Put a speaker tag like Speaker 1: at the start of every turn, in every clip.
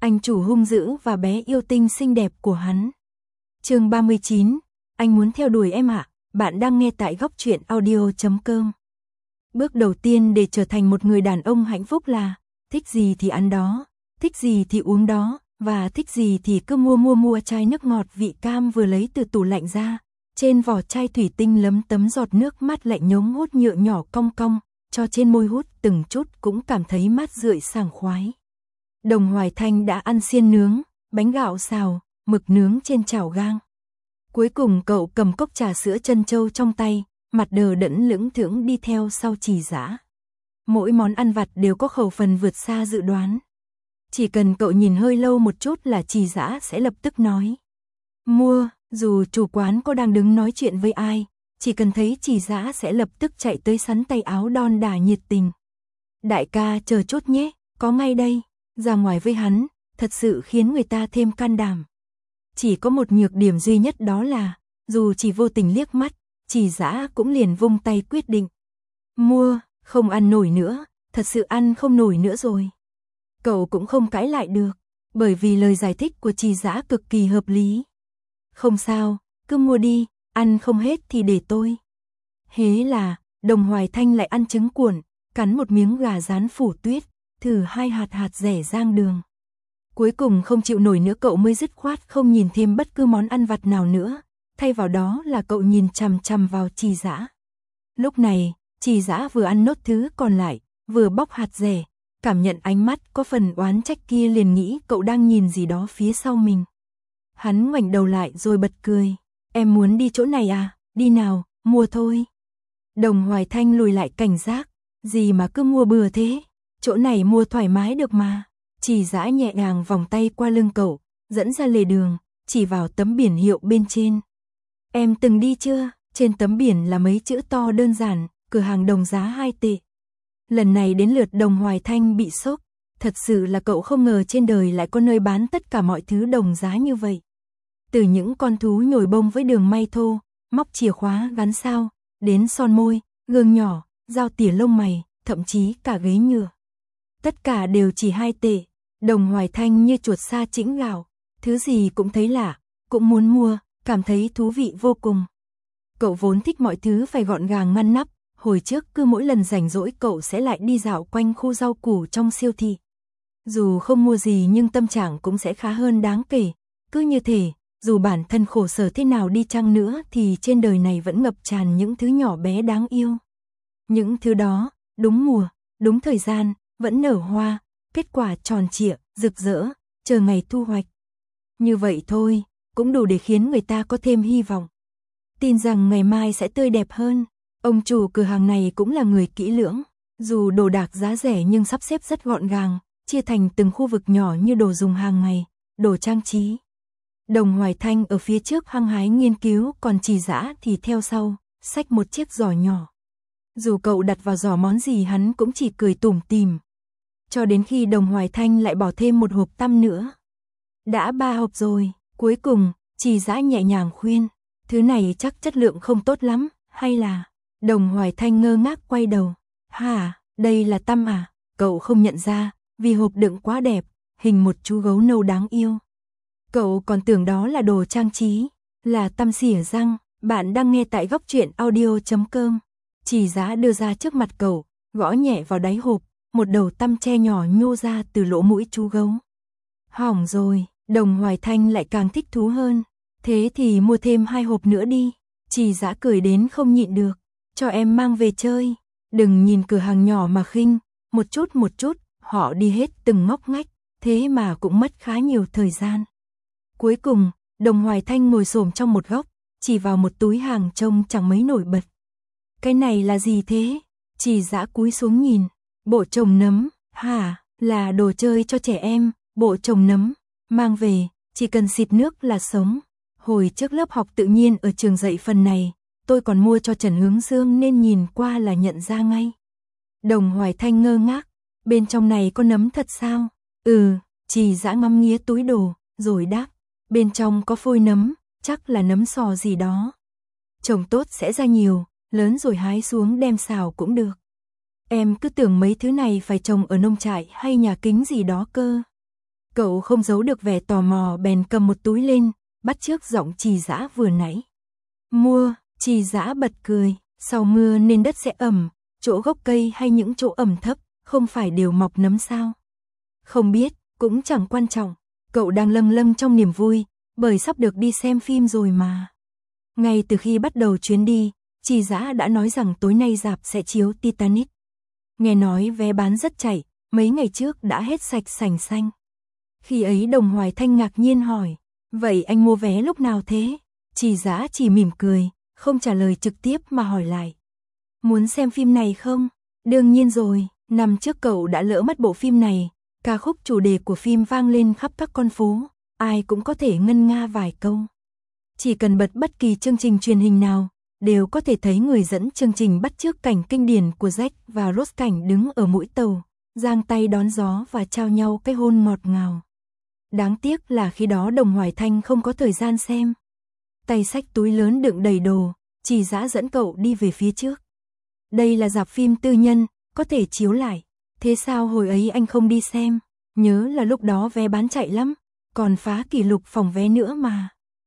Speaker 1: anh chủ hung dữ và bé yêu tinh xinh đẹp của hắn. Chương 39, anh muốn theo đuổi em ạ. Bạn đang nghe tại Góc Truyện Audio.com. Bước đầu tiên để trở thành một người đàn ông hạnh phúc là thích gì thì ăn đó, thích gì thì uống đó, và thích gì thì cứ mua chai nước ngọt vị cam vừa lấy từ tủ lạnh ra. Trên vỏ chai thủy tinh lấm tấm giọt nước mát lạnh nhống hút nhựa nhỏ cong cong, cho trên môi hút từng chút cũng cảm thấy mát rượi sảng khoái. Đồng Hoài Thanh đã ăn xiên nướng, bánh gạo xào, mực nướng trên chảo gang. Cuối cùng cậu cầm cốc trà sữa trân châu trong tay, mặt đờ đẫn lững thững đi theo sau Trì Dã. Mỗi món ăn vặt đều có khẩu phần vượt xa dự đoán. Chỉ cần cậu nhìn hơi lâu một chút là Trì Dã sẽ lập tức nói mua, dù chủ quán có đang đứng nói chuyện với ai, chỉ cần thấy Trì Dã sẽ lập tức chạy tới sắn tay áo đon đả nhiệt tình. Đại ca chờ chút nhé, có ngay đây. Ra ngoài với hắn, thật sự khiến người ta thêm can đảm. Chỉ có một nhược điểm duy nhất đó là, dù chỉ vô tình liếc mắt, Trì Dã cũng liền vung tay quyết định. Mua, không ăn nổi nữa, thật sự ăn không nổi nữa rồi. Cậu cũng không cãi lại được, bởi vì lời giải thích của Trì Dã cực kỳ hợp lý. Không sao, cứ mua đi, ăn không hết thì để tôi. Thế là, Đồng Hoài Thanh lại ăn trứng cuộn, cắn một miếng gà rán phủ tuyết, thử 2 hạt rẻ rang đường. Cuối cùng không chịu nổi nữa cậu mới dứt khoát không nhìn thêm bất cứ món ăn vặt nào nữa, thay vào đó là cậu nhìn chằm chằm vào Trì Dã. Lúc này, Trì Dã vừa ăn nốt thứ còn lại, vừa bóc hạt rẻ, cảm nhận ánh mắt có phần oán trách kia liền nghĩ cậu đang nhìn gì đó phía sau mình. Hắn ngoảnh đầu lại rồi bật cười, em muốn đi chỗ này à, đi nào, mua thôi. Đồng Hoài Thanh lùi lại cảnh giác, gì mà cứ mua bừa thế, chỗ này mua thoải mái được mà. Trì Dã nhẹ nhàng vòng tay qua lưng cậu, dẫn ra lề đường, chỉ vào tấm biển hiệu bên trên. Em từng đi chưa? Trên tấm biển là mấy chữ to đơn giản, cửa hàng đồng giá 2 tệ. Lần này đến lượt Đồng Hoài Thanh bị sốc, thật sự là cậu không ngờ trên đời lại có nơi bán tất cả mọi thứ đồng giá như vậy. Từ những con thú nhồi bông với đường may thô, móc chìa khóa gắn sao, đến son môi, gương nhỏ, dao tỉa lông mày, thậm chí cả ghế nhựa. Tất cả đều chỉ 2 tệ. Đồng Hoài Thanh như chuột sa chĩnh gạo, thứ gì cũng thấy lạ, cũng muốn mua, cảm thấy thú vị vô cùng. Cậu vốn thích mọi thứ phải gọn gàng ngăn nắp, hồi trước cứ mỗi lần rảnh rỗi cậu sẽ lại đi dạo quanh khu rau củ trong siêu thị. Dù không mua gì nhưng tâm trạng cũng sẽ khá hơn đáng kể, cứ như thế, dù bản thân khổ sở thế nào đi chăng nữa thì trên đời này vẫn ngập tràn những thứ nhỏ bé đáng yêu. Những thứ đó, đúng mùa, đúng thời gian, vẫn nở hoa, kết quả tròn trịa, rực rỡ, chờ ngày thu hoạch. Như vậy thôi, cũng đủ để khiến người ta có thêm hy vọng. Tin rằng ngày mai sẽ tươi đẹp hơn. Ông chủ cửa hàng này cũng là người kỹ lưỡng. Dù đồ đạc giá rẻ nhưng sắp xếp rất gọn gàng, chia thành từng khu vực nhỏ như đồ dùng hàng ngày, đồ trang trí. Đồng Hoài Thanh ở phía trước hăng hái nghiên cứu, còn Trì Dã thì theo sau, xách một chiếc giỏ nhỏ. Dù cậu đặt vào giỏ món gì hắn cũng chỉ cười tủm tỉm. Cho đến khi Đồng Hoài Thanh lại bỏ thêm một hộp tăm nữa. Đã 3 hộp rồi, cuối cùng, Trì Dã nhẹ nhàng khuyên, thứ này chắc chất lượng không tốt lắm, hay là... Đồng Hoài Thanh ngơ ngác quay đầu, hả, đây là tăm à? Cậu không nhận ra, vì hộp đựng quá đẹp, hình một chú gấu nâu đáng yêu. Cậu còn tưởng đó là đồ trang trí, là tăm xỉa răng. Bạn đang nghe tại Góc Truyện Audio.com. Trì Dã đưa ra trước mặt cậu, gõ nhẹ vào đáy hộp, một đầu tăm tre nhỏ nhô ra từ lỗ mũi chú gấu. Hỏng rồi, Đồng Hoài Thanh lại càng thích thú hơn. Thế thì mua thêm 2 hộp nữa đi. Trì Dã cười đến không nhịn được. Cho em mang về chơi. Đừng nhìn cửa hàng nhỏ mà khinh. Một chút, họ đi hết từng ngóc ngách. Thế mà cũng mất khá nhiều thời gian. Cuối cùng, Đồng Hoài Thanh ngồi xổm trong một góc, chỉ vào một túi hàng trông chẳng mấy nổi bật. Cái này là gì thế? Trì Dã cúi xuống nhìn. Bộ trồng nấm, hả, là đồ chơi cho trẻ em, bộ trồng nấm, mang về, chỉ cần xịt nước là sống. Hồi trước lớp học tự nhiên ở trường dạy phần này, tôi còn mua cho Trần Hướng Dương nên nhìn qua là nhận ra ngay. Đồng Hoài Thanh ngơ ngác, bên trong này có nấm thật sao? Trì Dã ngắm nghía túi đồ, rồi đáp, bên trong có phôi nấm, chắc là nấm sò gì đó. Trồng tốt sẽ ra nhiều, lớn rồi hái xuống đem xào cũng được. Em cứ tưởng mấy thứ này phải trồng ở nông trại hay nhà kính gì đó cơ. Cậu không giấu được vẻ tò mò bèn cầm một túi lên, bắt chước giọng Trì Dã vừa nãy. Mua, Trì Dã bật cười, sau mưa nên đất sẽ ẩm, chỗ gốc cây hay những chỗ ẩm thấp, không phải đều mọc nấm sao? Không biết, cũng chẳng quan trọng, cậu đang lâng lâng trong niềm vui, bởi sắp được đi xem phim rồi mà. Ngay từ khi bắt đầu chuyến đi, Trì Dã đã nói rằng tối nay rạp sẽ chiếu Titanic. Nghe nói vé bán rất chạy, mấy ngày trước đã hết sạch sành xanh. Khi ấy Đồng Hoài Thanh ngạc nhiên hỏi, vậy anh mua vé lúc nào thế? Trì Dã chỉ mỉm cười, không trả lời trực tiếp mà hỏi lại. Muốn xem phim này không? Đương nhiên rồi, năm trước cậu đã lỡ mất bộ phim này, ca khúc chủ đề của phim vang lên khắp các con phố, ai cũng có thể ngân nga vài câu. Chỉ cần bật bất kỳ chương trình truyền hình nào, đều có thể thấy người dẫn chương trình bắt chước cảnh kinh điển của Jack và Rose cảnh đứng ở mũi tàu, giang tay đón gió và trao nhau cái hôn ngọt ngào. Đáng tiếc là khi đó Đồng Hoài Thanh không có thời gian xem. Tay xách túi lớn đựng đầy đồ, Trì Dã dẫn cậu đi về phía trước. Đây là rạp phim tư nhân, có thể chiếu lại. Thế sao hồi ấy anh không đi xem? Nhớ là lúc đó vé bán chạy lắm, còn phá kỷ lục phòng vé nữa mà.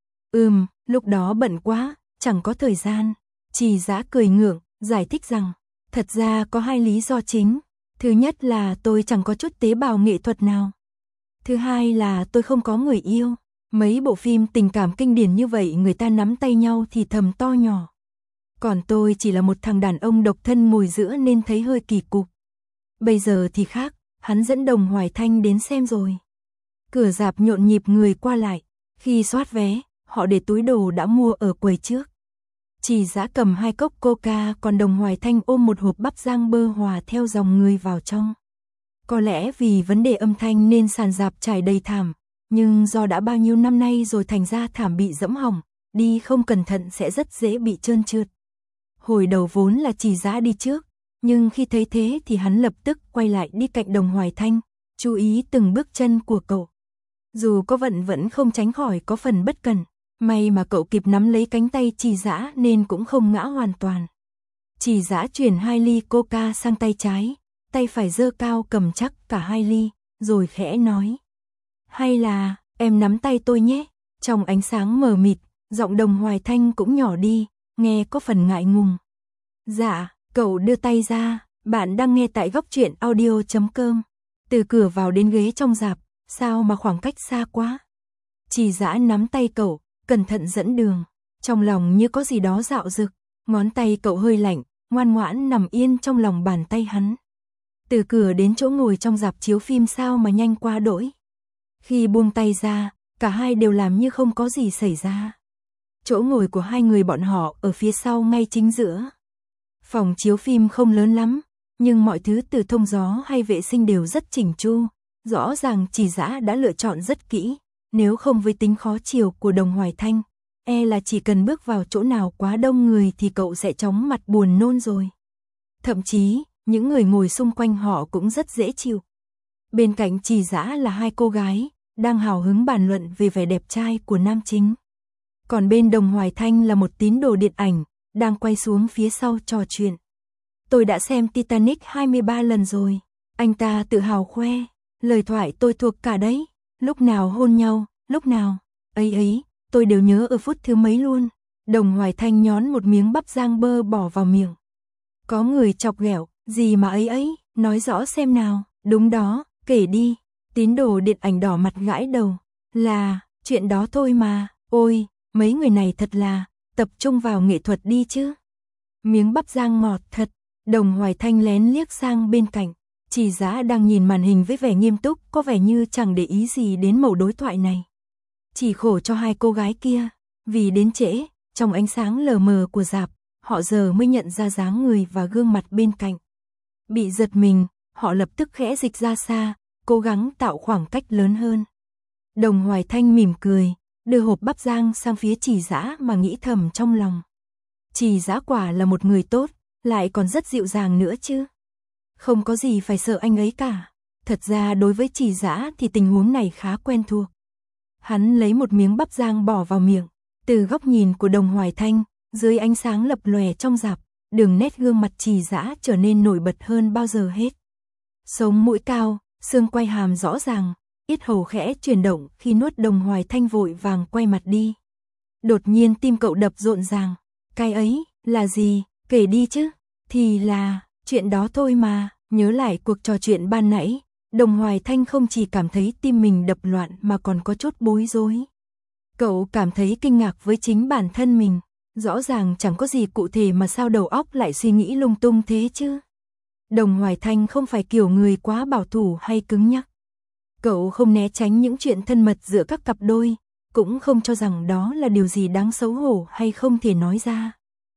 Speaker 1: Lúc đó bận quá, chẳng có thời gian. Trì Dã cười ngượng, giải thích rằng, thật ra có hai lý do chính. Thứ nhất là tôi chẳng có chút tế bào nghệ thuật nào. Thứ hai là tôi không có người yêu. Mấy bộ phim tình cảm kinh điển như vậy người ta nắm tay nhau thì thầm to nhỏ. Còn tôi chỉ là một thằng đàn ông độc thân ngồi giữa nên thấy hơi kỳ cục. Bây giờ thì khác, hắn dẫn Đồng Hoài Thanh đến xem rồi. Cửa rạp nhộn nhịp người qua lại, khi soát vé, họ để túi đồ đã mua ở quầy trước. Trì Dã cầm 2 cốc coca, còn Đồng Hoài Thanh ôm một hộp bắp rang bơ hòa theo dòng người vào trong. Có lẽ vì vấn đề âm thanh nên sàn rạp trải đầy thảm, nhưng do đã bao nhiêu năm nay rồi thành ra thảm bị dẫm hỏng, đi không cẩn thận sẽ rất dễ bị trơn trượt. Hồi đầu vốn là Trì Dã đi trước, nhưng khi thấy thế thì hắn lập tức quay lại đi cạnh Đồng Hoài Thanh, chú ý từng bước chân của cậu. Dù có vận vẫn không tránh khỏi có phần bất cẩn, may mà cậu kịp nắm lấy cánh tay Trì Dã nên cũng không ngã hoàn toàn. Trì Dã chuyển 2 ly coca sang tay trái, tay phải giơ cao cầm chắc cả 2 ly, rồi khẽ nói. Hay là, em nắm tay tôi nhé. Trong ánh sáng mờ mịt, giọng Đồng Hoài Thanh cũng nhỏ đi, nghe có phần ngại ngùng. Dạ, cậu đưa tay ra, bạn đang nghe tại góc truyện audio.com. Từ cửa vào đến ghế trong rạp, sao mà khoảng cách xa quá. Trì Dã nắm tay cậu, cẩn thận dẫn đường, trong lòng như có gì đó dạo dực, ngón tay cậu hơi lạnh, ngoan ngoãn nằm yên trong lòng bàn tay hắn. Từ cửa đến chỗ ngồi trong rạp chiếu phim sao mà nhanh quá đỗi. Khi buông tay ra, cả hai đều làm như không có gì xảy ra. Chỗ ngồi của hai người bọn họ ở phía sau ngay chính giữa. Phòng chiếu phim không lớn lắm, nhưng mọi thứ từ thông gió hay vệ sinh đều rất chỉnh chu. Rõ ràng Trì Dã đã lựa chọn rất kỹ, nếu không với tính khó chiều của Đồng Hoài Thanh, là chỉ cần bước vào chỗ nào quá đông người thì cậu sẽ chóng mặt buồn nôn rồi. Thậm chí, những người ngồi xung quanh họ cũng rất dễ chịu. Bên cạnh Trì Dã là 2 cô gái, đang hào hứng bàn luận về vẻ đẹp trai của nam chính. Còn bên Đồng Hoài Thanh là một tín đồ điện ảnh, đang quay xuống phía sau trò chuyện. Tôi đã xem Titanic 23 lần rồi, anh ta tự hào khoe, lời thoại tôi thuộc cả đấy, lúc nào hôn nhau, lúc nào, ấy, tôi đều nhớ ở phút thứ mấy luôn. Đồng Hoài Thanh nhón một miếng bắp rang bơ bỏ vào miệng. Có người chọc ghẹo, gì mà ấy, nói rõ xem nào, đúng đó, kể đi. Tín đồ điện ảnh đỏ mặt gãi đầu, là, chuyện đó thôi mà, ôi, mấy người này thật là, tập trung vào nghệ thuật đi chứ. Miếng bắp rang ngọt thật, Đồng Hoài Thanh lén liếc sang bên cạnh, Trì Dã đang nhìn màn hình với vẻ nghiêm túc, có vẻ như chẳng để ý gì đến mẩu đối thoại này. Chỉ khổ cho 2 cô gái kia, vì đến trễ, trong ánh sáng lờ mờ của rạp, họ giờ mới nhận ra dáng người và gương mặt bên cạnh. Bị giật mình, họ lập tức khẽ dịch ra xa, cố gắng tạo khoảng cách lớn hơn. Đồng Hoài Thanh mỉm cười, đưa hộp bắp rang sang phía Trì Dã mà nghĩ thầm trong lòng. Trì Dã quả là một người tốt, lại còn rất dịu dàng nữa chứ. Không có gì phải sợ anh ấy cả. Thật ra đối với Trì Dã thì tình huống này khá quen thuộc. Hắn lấy một miếng bắp rang bỏ vào miệng, từ góc nhìn của Đồng Hoài Thanh, dưới ánh sáng lập lòe trong rạp, đường nét gương mặt Trì Dã trở nên nổi bật hơn bao giờ hết. Sống mũi cao, xương quai hàm rõ ràng, yết hầu khẽ chuyển động khi nuốt. Đồng Hoài Thanh vội vàng quay mặt đi. Đột nhiên tim cậu đập rộn ràng. Cái ấy, là gì, kể đi chứ. Thì là, chuyện đó thôi mà. Nhớ lại cuộc trò chuyện ban nãy, Đồng Hoài Thanh không chỉ cảm thấy tim mình đập loạn mà còn có chút bối rối. Cậu cảm thấy kinh ngạc với chính bản thân mình. Rõ ràng chẳng có gì cụ thể mà sao đầu óc lại suy nghĩ lung tung thế chứ. Đồng Hoài Thanh không phải kiểu người quá bảo thủ hay cứng nhắc. Cậu không né tránh những chuyện thân mật giữa các cặp đôi, cũng không cho rằng đó là điều gì đáng xấu hổ hay không thể nói ra.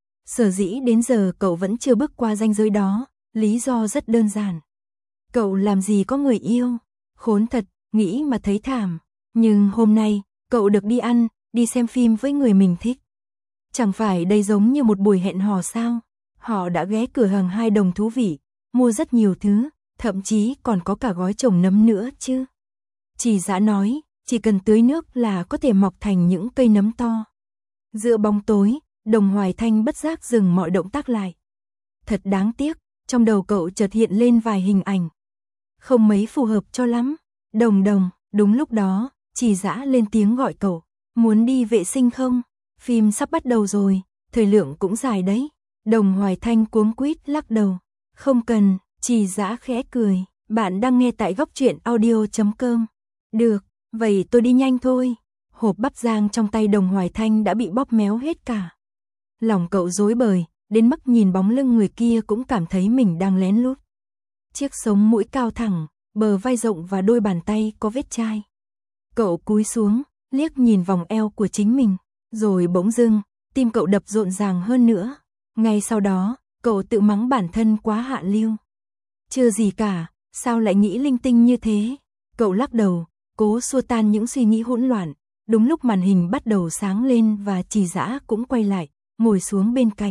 Speaker 1: Sở dĩ đến giờ cậu vẫn chưa bước qua ranh giới đó, lý do rất đơn giản. Cậu làm gì có người yêu, khốn thật, nghĩ mà thấy thảm. Nhưng hôm nay, cậu được đi ăn, đi xem phim với người mình thích. Chẳng phải đây giống như một buổi hẹn hò sao? Họ đã ghé cửa hàng 2 đồng thú vị, mua rất nhiều thứ, thậm chí còn có cả gói trồng nấm nữa chứ. Chỉ Dã nói, chỉ cần tưới nước là có thể mọc thành những cây nấm to. Giữa bóng tối, Đồng Hoài Thanh bất giác dừng mọi động tác lại. Thật đáng tiếc, trong đầu cậu chợt hiện lên vài hình ảnh. Không mấy phù hợp cho lắm. Đồng Đồng, đúng lúc đó, Chỉ Dã lên tiếng gọi cậu. Muốn đi vệ sinh không? Phim sắp bắt đầu rồi, thời lượng cũng dài đấy. Đồng Hoài Thanh cuống quýt lắc đầu. Không cần, Chỉ Dã khẽ cười. Bạn đang nghe tại góc truyện audio.com. Được, vậy tôi đi nhanh thôi. Hộp bắp rang trong tay Đồng Hoài Thanh đã bị bóp méo hết cả. Lòng cậu rối bời, đến mức nhìn bóng lưng người kia cũng cảm thấy mình đang lén lút. Chiếc sống mũi cao thẳng, bờ vai rộng và đôi bàn tay có vết chai. Cậu cúi xuống, liếc nhìn vòng eo của chính mình, rồi bỗng dưng, tim cậu đập rộn ràng hơn nữa. Ngay sau đó, cậu tự mắng bản thân quá hạ lưu. Chưa gì cả, sao lại nghĩ linh tinh như thế? Cậu lắc đầu, cố xua tan những suy nghĩ hỗn loạn. Đúng lúc màn hình bắt đầu sáng lên và Chỉ Dã cũng quay lại, ngồi xuống bên cạnh.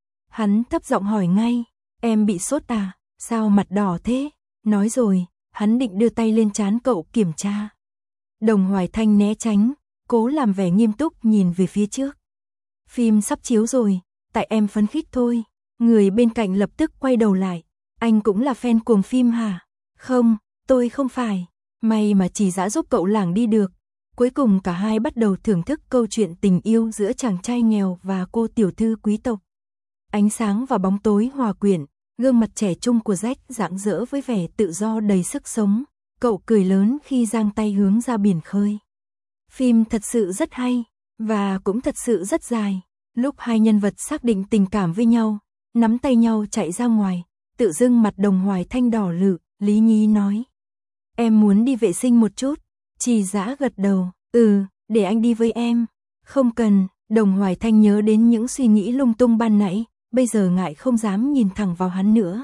Speaker 1: Hắn thấp giọng hỏi ngay, em bị sốt à, sao mặt đỏ thế? Nói rồi, hắn định đưa tay lên trán cậu kiểm tra. Đồng Hoài Thanh né tránh, cố làm vẻ nghiêm túc nhìn về phía trước. Phim sắp chiếu rồi, tại em phấn khích thôi. Người bên cạnh lập tức quay đầu lại. Anh cũng là fan cuồng phim hả? Không, tôi không phải. May mà Chỉ Dã giúp cậu lảng đi được. Cuối cùng cả hai bắt đầu thưởng thức câu chuyện tình yêu giữa chàng trai nghèo và cô tiểu thư quý tộc. Ánh sáng và bóng tối hòa quyện, gương mặt trẻ trung của Jack rạng rỡ với vẻ tự do đầy sức sống. Cậu cười lớn khi giang tay hướng ra biển khơi. Phim thật sự rất hay, và cũng thật sự rất dài. Lúc hai nhân vật xác định tình cảm với nhau, nắm tay nhau chạy ra ngoài, tự dưng mặt Đồng Hoài Thanh đỏ lự, lý nhí nói. Em muốn đi vệ sinh một chút. Chỉ Dã gật đầu, để anh đi với em. Không cần, Đồng Hoài Thanh nhớ đến những suy nghĩ lung tung ban nãy, bây giờ ngại không dám nhìn thẳng vào hắn nữa.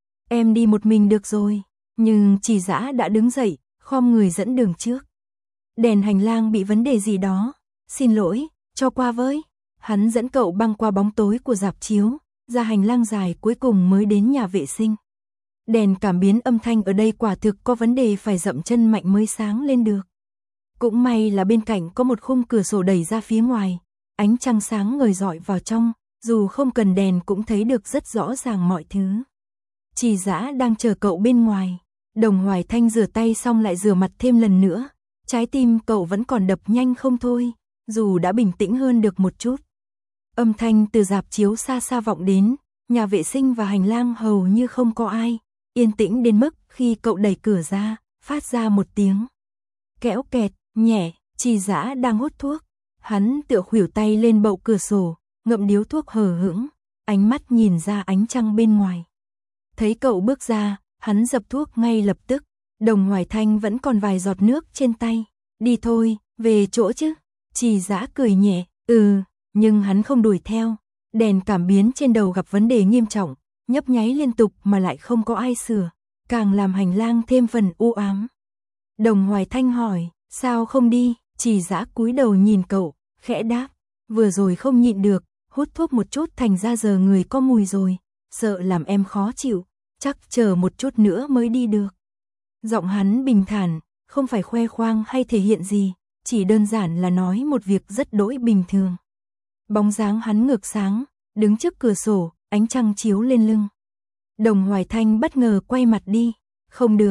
Speaker 1: Em đi một mình được rồi, nhưng Chỉ Dã đã đứng dậy, khom người dẫn đường trước. Đèn hành lang bị vấn đề gì đó, xin lỗi, cho qua với. Hắn dẫn cậu băng qua bóng tối của rạp chiếu, ra hành lang dài cuối cùng mới đến nhà vệ sinh. Đèn cảm biến âm thanh ở đây quả thực có vấn đề, phải dậm chân mạnh mới sáng lên được. Cũng may là bên cạnh có một khung cửa sổ đẩy ra phía ngoài, ánh trăng sáng ngời rọi vào trong, dù không cần đèn cũng thấy được rất rõ ràng mọi thứ. Chỉ Dã đang chờ cậu bên ngoài. Đồng Hoài Thanh rửa tay xong lại rửa mặt thêm lần nữa. Trái tim cậu vẫn còn đập nhanh không thôi, dù đã bình tĩnh hơn được một chút. Âm thanh từ rạp chiếu xa xa vọng đến, nhà vệ sinh và hành lang hầu như không có ai, yên tĩnh đến mức khi cậu đẩy cửa ra, phát ra một tiếng kéo kẹt, nhẹ. Chỉ Dã đang hút thuốc. Hắn tựa khuỷu tay lên bậu cửa sổ, ngậm điếu thuốc hờ hững, ánh mắt nhìn ra ánh trăng bên ngoài. Thấy cậu bước ra, hắn dập thuốc ngay lập tức. Đồng Hoài Thanh vẫn còn vài giọt nước trên tay. Đi thôi, về chỗ chứ. Chỉ Dã cười nhẹ, nhưng hắn không đuổi theo. Đèn cảm biến trên đầu gặp vấn đề nghiêm trọng, nhấp nháy liên tục mà lại không có ai sửa, càng làm hành lang thêm phần u ám. Đồng Hoài Thanh hỏi, sao không đi? Chỉ Dã cúi đầu nhìn cậu, khẽ đáp, vừa rồi không nhịn được, hút thuốc một chút thành ra giờ người có mùi rồi, sợ làm em khó chịu, chắc chờ một chút nữa mới đi được. Giọng hắn bình thản, không phải khoe khoang hay thể hiện gì, chỉ đơn giản là nói một việc rất đỗi bình thường. Bóng dáng hắn ngược sáng, đứng trước cửa sổ, ánh trăng chiếu lên lưng. Đồng Hoài Thanh bất ngờ quay mặt đi, không được,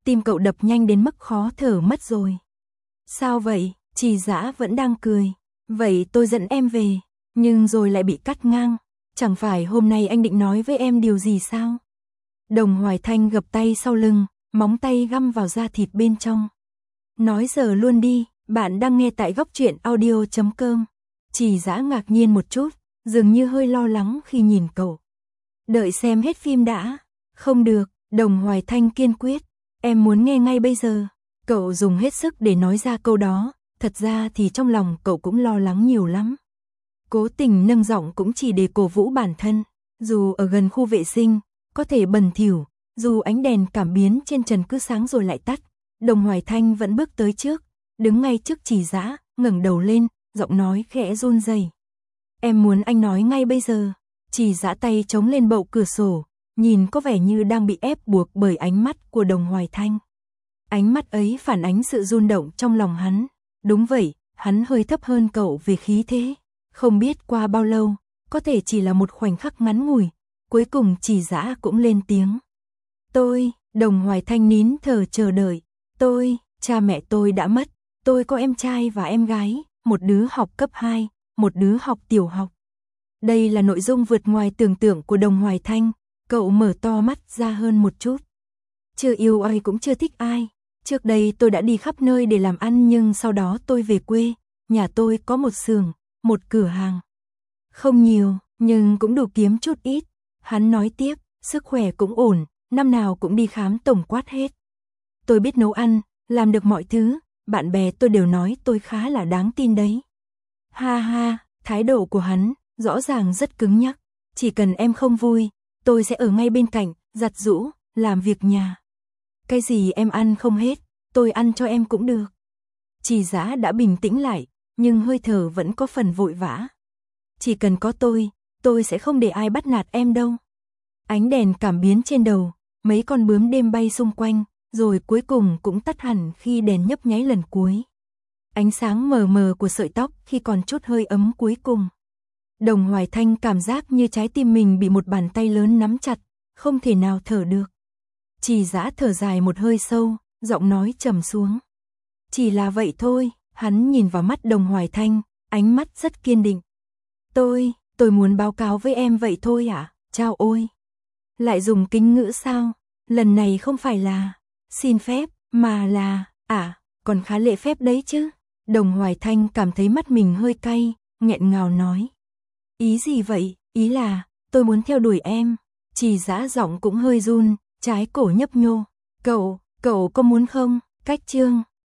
Speaker 1: Tim cậu đập nhanh đến mức khó thở mất rồi. Sao vậy? Trì Dã vẫn đang cười. Vậy tôi dẫn em về, nhưng rồi lại bị cắt ngang. Chẳng phải hôm nay anh định nói với em điều gì sao? Đồng Hoài Thanh gập tay sau lưng, móng tay găm vào da thịt bên trong. Nói giờ luôn đi, bạn đang nghe tại góc truyện audio.com. Trì Dã ngạc nhiên một chút, dường như hơi lo lắng khi nhìn cậu. Đợi xem hết phim đã. Không được, Đồng Hoài Thanh kiên quyết. Em muốn nghe ngay bây giờ. Cậu dùng hết sức để nói ra câu đó, thật ra thì trong lòng cậu cũng lo lắng nhiều lắm. Cố tình nâng giọng cũng chỉ để cổ vũ bản thân. Dù ở gần khu vệ sinh, có thể bẩn thỉu, dù ánh đèn cảm biến trên trần cứ sáng rồi lại tắt, Đồng Hoài Thanh vẫn bước tới trước, đứng ngay trước Trì Dã, ngẩng đầu lên, giọng nói khẽ run rẩy. Em muốn anh nói ngay bây giờ. Trì Dã tay chống lên bậu cửa sổ, nhìn có vẻ như đang bị ép buộc bởi ánh mắt của Đồng Hoài Thanh. Ánh mắt ấy phản ánh sự rung động trong lòng hắn. Đúng vậy, hắn hơi thấp hơn cậu về khí thế. Không biết qua bao lâu, có thể chỉ là một khoảnh khắc ngắn ngủi, cuối cùng Trì Dã cũng lên tiếng. Đồng Hoài Thanh nín thở chờ đợi. Cha mẹ tôi đã mất, tôi có em trai và em gái, một đứa học cấp 2, một đứa học tiểu học. Đây là nội dung vượt ngoài tưởng tượng của Đồng Hoài Thanh, cậu mở to mắt ra hơn một chút. Chưa yêu ai cũng chưa thích ai, trước đây tôi đã đi khắp nơi để làm ăn nhưng sau đó tôi về quê, nhà tôi có một xưởng, một cửa hàng. Không nhiều, nhưng cũng đủ kiếm chút ít. Hắn nói tiếp, sức khỏe cũng ổn, năm nào cũng đi khám tổng quát hết. Tôi biết nấu ăn, làm được mọi thứ, bạn bè tôi đều nói tôi khá là đáng tin đấy. Ha ha, thái độ của hắn, rõ ràng rất cứng nhắc. Chỉ cần em không vui, tôi sẽ ở ngay bên cạnh, giặt giũ, làm việc nhà. Cái gì em ăn không hết, tôi ăn cho em cũng được. Trì Dã đã bình tĩnh lại, nhưng hơi thở vẫn có phần vội vã. Chỉ cần có tôi sẽ không để ai bắt nạt em đâu. Ánh đèn cảm biến trên đầu, mấy con bướm đêm bay xung quanh, rồi cuối cùng cũng tắt hẳn khi đèn nhấp nháy lần cuối. Ánh sáng mờ mờ của sợi tóc khi còn chút hơi ấm cuối cùng. Đồng Hoài Thanh cảm giác như trái tim mình bị một bàn tay lớn nắm chặt, không thể nào thở được. Trì Dã thở dài một hơi sâu, giọng nói trầm xuống. Chỉ là vậy thôi, hắn nhìn vào mắt Đồng Hoài Thanh, ánh mắt rất kiên định. Tôi muốn báo cáo với em vậy thôi à? Chao ôi! Lại dùng kính ngữ sao? Lần này không phải là xin phép, mà là, còn khá lễ phép đấy chứ. Đồng Hoài Thanh cảm thấy mắt mình hơi cay, nghẹn ngào nói. Ý gì vậy? Ý là, tôi muốn theo đuổi em. Trì Dã giọng cũng hơi run, trái cổ nhấp nhô. Cậu có muốn không? Cách chương.